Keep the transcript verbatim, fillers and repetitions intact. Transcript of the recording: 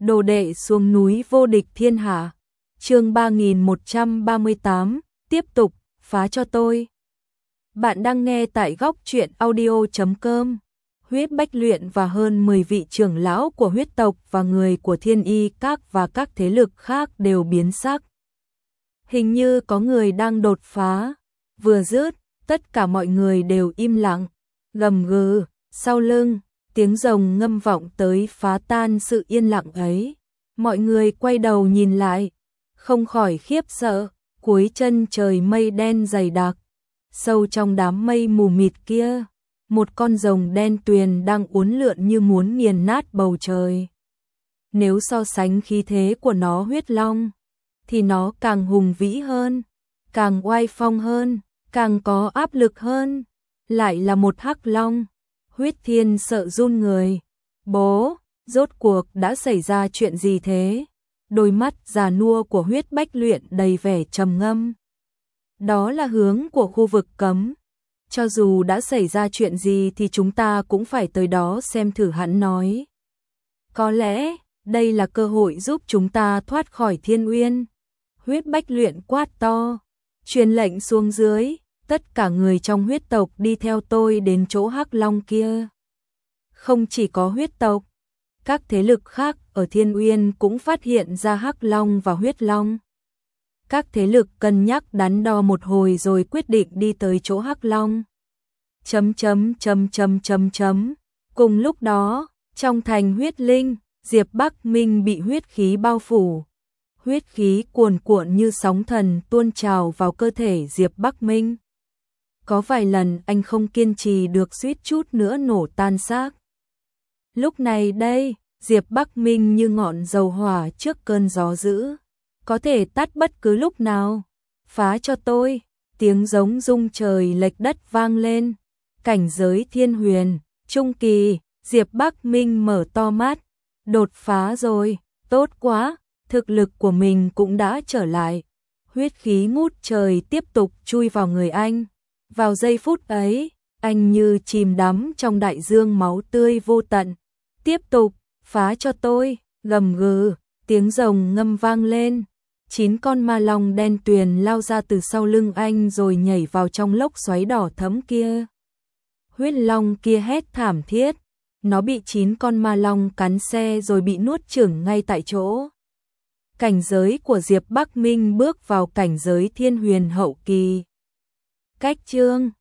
Đồ đệ xuống núi vô địch thiên hạ. Chương ba nghìn một trăm ba mươi tám, tiếp tục, phá cho tôi. Bạn đang nghe tại góc truyện audio chấm com. Huyết Bách Luyện và hơn mười vị trưởng lão của huyết tộc và người của Thiên Y Các và các thế lực khác đều biến sắc. Hình như có người đang đột phá. Vừa dứt, tất cả mọi người đều im lặng, gầm gừ, sau lưng, tiếng rồng ngâm vọng tới phá tan sự yên lặng ấy. Mọi người quay đầu nhìn lại, không khỏi khiếp sợ, cuối chân trời mây đen dày đặc. Sâu trong đám mây mù mịt kia, một con rồng đen tuyền đang uốn lượn như muốn nghiền nát bầu trời. Nếu so sánh khí thế của nó huyết long, thì nó càng hùng vĩ hơn, càng oai phong hơn, càng có áp lực hơn. Lại là một hắc long. Huyết Thiên sợ run người. Bố, rốt cuộc đã xảy ra chuyện gì thế? Đôi mắt già nua của Huyết Bách Luyện đầy vẻ trầm ngâm. Đó là hướng của khu vực cấm. Cho dù đã xảy ra chuyện gì thì chúng ta cũng phải tới đó xem thử, hắn nói. Có lẽ, đây là cơ hội giúp chúng ta thoát khỏi Thiên Uyên. Huyết Bách Luyện quát to, truyền lệnh xuống dưới, tất cả người trong huyết tộc đi theo tôi đến chỗ hắc long kia. Không chỉ có huyết tộc, các thế lực khác ở Thiên Uyên cũng phát hiện ra hắc long và huyết long. Các thế lực cân nhắc đắn đo một hồi rồi quyết định đi tới chỗ hắc long. Chấm chấm chấm chấm chấm chấm. Cùng lúc đó, trong thành huyết linh, Diệp Bắc Minh bị huyết khí bao phủ. Huyết khí cuồn cuộn như sóng thần tuôn trào vào cơ thể Diệp Bắc Minh. Có vài lần anh không kiên trì được, suýt chút nữa nổ tan xác. Lúc này đây, Diệp Bắc Minh như ngọn dầu hỏa trước cơn gió dữ, có thể tắt bất cứ lúc nào. Phá cho tôi, tiếng giống rung trời lệch đất vang lên. Cảnh giới thiên huyền, trung kỳ, Diệp Bắc Minh mở to mắt. Đột phá rồi, tốt quá, thực lực của mình cũng đã trở lại. Huyết khí ngút trời tiếp tục chui vào người anh. Vào giây phút ấy, anh như chìm đắm trong đại dương máu tươi vô tận. Tiếp tục, phá cho tôi, gầm gừ, tiếng rồng ngâm vang lên. Chín con ma long đen tuyền lao ra từ sau lưng anh rồi nhảy vào trong lốc xoáy đỏ thẫm kia. Huyết long kia hét thảm thiết, nó bị chín con ma long cắn xe rồi bị nuốt chửng ngay tại chỗ. Cảnh giới của Diệp Bắc Minh bước vào cảnh giới thiên huyền hậu kỳ. Cách chương